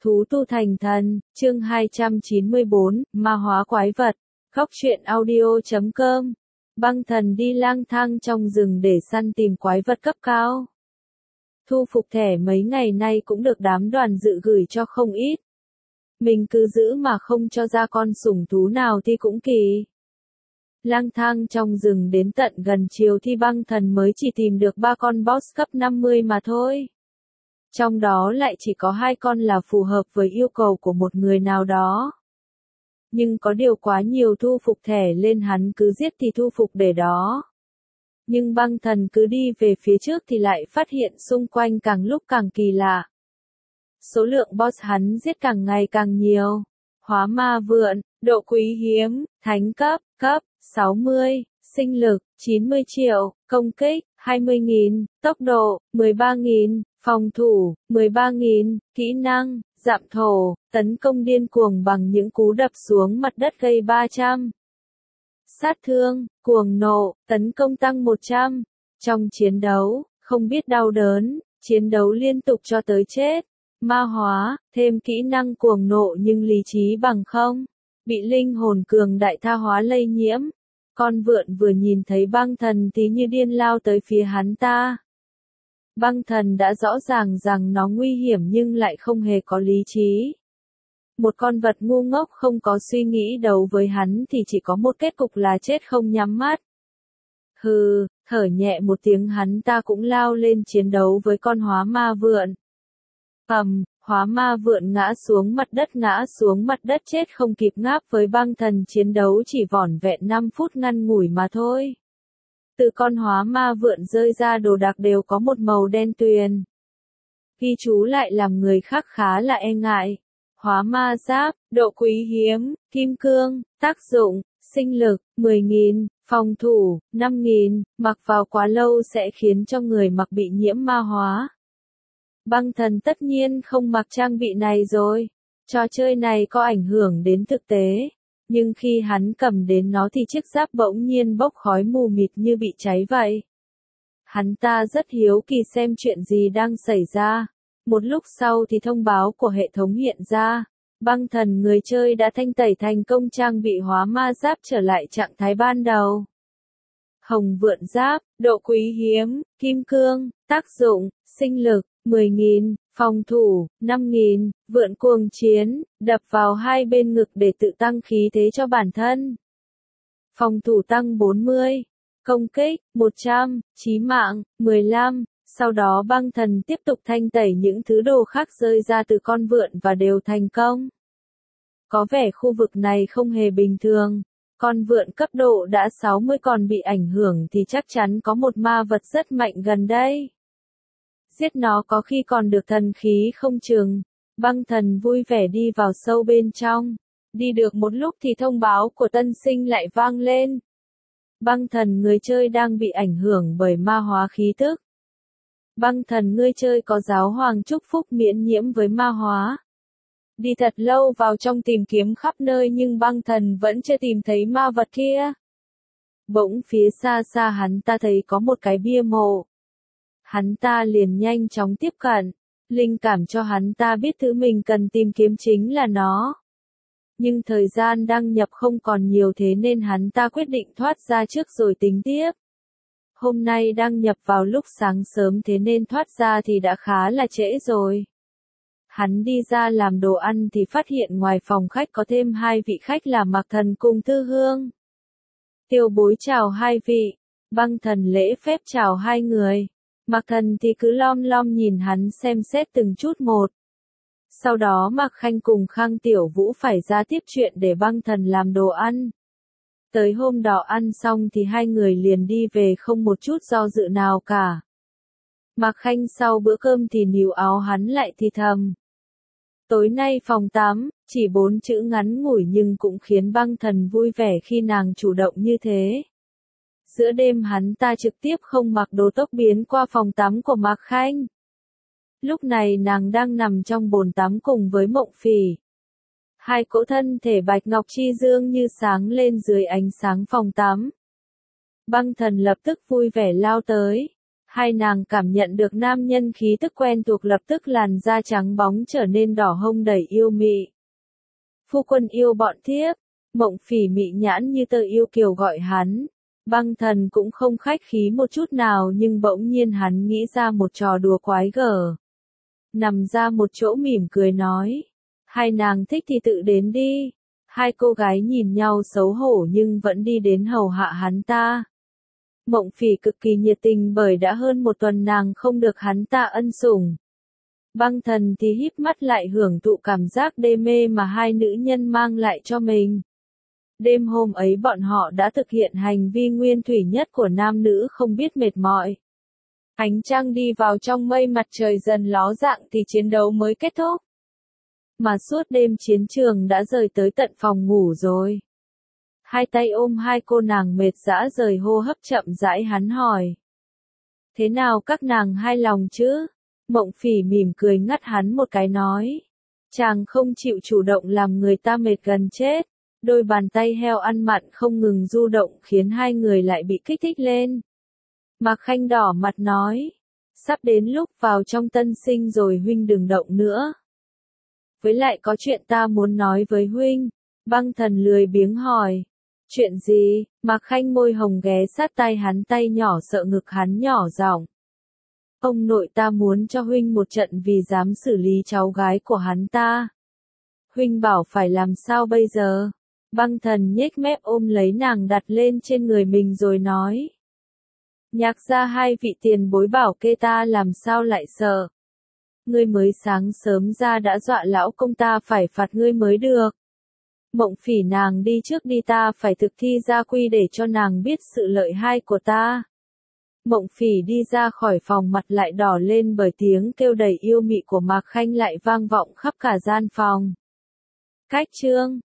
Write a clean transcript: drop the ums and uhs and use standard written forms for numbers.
Thú tu thành thần, chương 294, ma hóa quái vật. Góc truyện audio.com. Băng thần đi lang thang trong rừng để săn tìm quái vật cấp cao. Thu phục thẻ mấy ngày nay cũng được đám đoàn dự gửi cho không ít. Mình cứ giữ mà không cho ra con sủng thú nào thì cũng kỳ. Lang thang trong rừng đến tận gần chiều thì băng thần mới chỉ tìm được 3 con boss cấp 50 mà thôi. Trong đó lại chỉ có 2 con là phù hợp với yêu cầu của một người nào đó. Nhưng có điều quá nhiều thu phục thẻ lên hắn cứ giết thì thu phục để đó. Nhưng băng thần cứ đi về phía trước thì lại phát hiện xung quanh càng lúc càng kỳ lạ. Số lượng boss hắn giết càng ngày càng nhiều. Hóa ma vượn, độ quý hiếm, thánh cấp 60, sinh lực, 90 triệu, công kích, 20.000, tốc độ, 13.000, phòng thủ, 13.000, kỹ năng, dạm thổ, tấn công điên cuồng bằng những cú đập xuống mặt đất gây 300. Sát thương, cuồng nộ, tấn công tăng 100. Trong chiến đấu, không biết đau đớn, chiến đấu liên tục cho tới chết. Ma hóa, thêm kỹ năng cuồng nộ nhưng lý trí bằng không. Bị linh hồn cường đại tha hóa lây nhiễm. Con vượn vừa nhìn thấy băng thần thì như điên lao tới phía hắn ta. Băng thần đã rõ ràng rằng nó nguy hiểm nhưng lại không hề có lý trí. Một con vật ngu ngốc không có suy nghĩ đấu với hắn thì chỉ có một kết cục là chết không nhắm mắt. Hừ, thở nhẹ một tiếng hắn ta cũng lao lên chiến đấu với con hóa ma vượn. Hóa ma vượn ngã xuống mặt đất chết không kịp ngáp với băng thần chiến đấu chỉ vỏn vẹn 5 phút ngắn ngủi mà thôi. Từ con hóa ma vượn rơi ra đồ đạc đều có một màu đen tuyền. Ghi chú lại làm người khác khá là e ngại. Hóa ma giáp, độ quý hiếm, kim cương, tác dụng, sinh lực, 10.000, phòng thủ, 5.000, mặc vào quá lâu sẽ khiến cho người mặc bị nhiễm ma hóa. Băng thần tất nhiên không mặc trang bị này rồi. Trò chơi này có ảnh hưởng đến thực tế. Nhưng khi hắn cầm đến nó thì chiếc giáp bỗng nhiên bốc khói mù mịt như bị cháy vậy. Hắn ta rất hiếu kỳ xem chuyện gì đang xảy ra. Một lúc sau thì thông báo của hệ thống hiện ra. Băng thần người chơi đã thanh tẩy thành công trang bị hóa ma giáp trở lại trạng thái ban đầu. Hồng vượn giáp, độ quý hiếm, kim cương, tác dụng, sinh lực, 10.000, phòng thủ, 5.000, vượn cuồng chiến, đập vào hai bên ngực để tự tăng khí thế cho bản thân. Phòng thủ tăng 40, công kích, 100, chí mạng, 15, sau đó băng thần tiếp tục thanh tẩy những thứ đồ khác rơi ra từ con vượn và đều thành công. Có vẻ khu vực này không hề bình thường. Con vượn cấp độ đã 60 còn bị ảnh hưởng thì chắc chắn có một ma vật rất mạnh gần đây. Giết nó có khi còn được thần khí không chừng. Băng thần vui vẻ đi vào sâu bên trong. Đi được một lúc thì thông báo của tân sinh lại vang lên. Băng thần người chơi đang bị ảnh hưởng bởi ma hóa khí tức. Băng thần người chơi có giáo hoàng chúc phúc miễn nhiễm với ma hóa. Đi thật lâu vào trong tìm kiếm khắp nơi nhưng băng thần vẫn chưa tìm thấy ma vật kia. Bỗng phía xa xa hắn ta thấy có một cái bia mộ. Hắn ta liền nhanh chóng tiếp cận, linh cảm cho hắn ta biết thứ mình cần tìm kiếm chính là nó. Nhưng thời gian đăng nhập không còn nhiều thế nên hắn ta quyết định thoát ra trước rồi tính tiếp. Hôm nay đăng nhập vào lúc sáng sớm thế nên thoát ra thì đã khá là trễ rồi. Hắn đi ra làm đồ ăn thì phát hiện ngoài phòng khách có thêm 2 vị khách là Mạc Thần cùng Thư Hương. Tiêu Bối chào 2 vị, băng thần lễ phép chào 2 người. Mạc Thần thì cứ lom lom nhìn hắn xem xét từng chút một. Sau đó Mạc Khanh cùng Khang Tiểu Vũ phải ra tiếp chuyện để băng thần làm đồ ăn. Tới hôm đó ăn xong thì 2 người liền đi về không một chút do dự nào cả. Mạc Khanh sau bữa cơm thì níu áo hắn lại thì thầm. Tối nay phòng tắm, chỉ 4 chữ ngắn ngủi nhưng cũng khiến băng thần vui vẻ khi nàng chủ động như thế. Giữa đêm hắn ta trực tiếp không mặc đồ tốc biến qua phòng tắm của Mạc Khanh. Lúc này nàng đang nằm trong bồn tắm cùng với Mộng Phỉ. 2 cỗ thân thể bạch ngọc chi dương như sáng lên dưới ánh sáng phòng tắm. Băng thần lập tức vui vẻ lao tới. Hai nàng cảm nhận được nam nhân khí tức quen thuộc, lập tức làn da trắng bóng trở nên đỏ hông đầy yêu mị. Phu quân yêu bọn thiếp. Mộng Phỉ mị nhãn như tơ yêu kiều gọi hắn. Băng Thần cũng không khách khí một chút nào, nhưng bỗng nhiên hắn nghĩ ra một trò đùa quái gở. Nằm ra một chỗ mỉm cười nói. Hai nàng thích thì tự đến đi. Hai cô gái nhìn nhau xấu hổ nhưng vẫn đi đến hầu hạ hắn ta. Mộng Phỉ cực kỳ nhiệt tình bởi đã hơn một tuần nàng không được hắn ta ân sủng. Băng Thần thì híp mắt lại hưởng thụ cảm giác đê mê mà hai nữ nhân mang lại cho mình. Đêm hôm ấy bọn họ đã thực hiện hành vi nguyên thủy nhất của nam nữ không biết mệt mỏi. Ánh trăng đi vào trong mây, mặt trời dần ló dạng thì chiến đấu mới kết thúc. Mà suốt đêm chiến trường đã rời tới tận phòng ngủ rồi. Hai tay ôm hai cô nàng mệt rã rời, hô hấp chậm rãi, hắn hỏi. Thế nào các nàng hài lòng chứ? Mộng Phỉ mỉm cười ngắt hắn một cái nói. Chàng không chịu chủ động làm người ta mệt gần chết. Đôi bàn tay heo ăn mặn không ngừng du động khiến hai người lại bị kích thích lên. Mạc Khanh đỏ mặt nói. Sắp đến lúc vào trong tân sinh rồi, huynh đừng động nữa. Với lại có chuyện ta muốn nói với huynh. Băng Thần lười biếng hỏi. Chuyện gì? Mạc Khanh môi hồng ghé sát tai hắn, tay nhỏ sợ ngực hắn, nhỏ giọng. Ông nội ta muốn cho huynh một trận vì dám xử lý cháu gái của hắn ta. Huynh bảo phải làm sao bây giờ? Băng Thần nhếch mép ôm lấy nàng đặt lên trên người mình rồi nói. Nhạc ra hai vị tiền bối bảo kê ta làm sao lại sợ. Ngươi mới sáng sớm ra đã dọa lão công ta phải phạt ngươi mới được. Mộng Phỉ nàng đi trước đi, ta phải thực thi gia quy để cho nàng biết sự lợi hại của ta. Mộng Phỉ đi ra khỏi phòng, mặt lại đỏ lên bởi tiếng kêu đầy yêu mị của Mạc Khanh lại vang vọng khắp cả gian phòng. Cách chương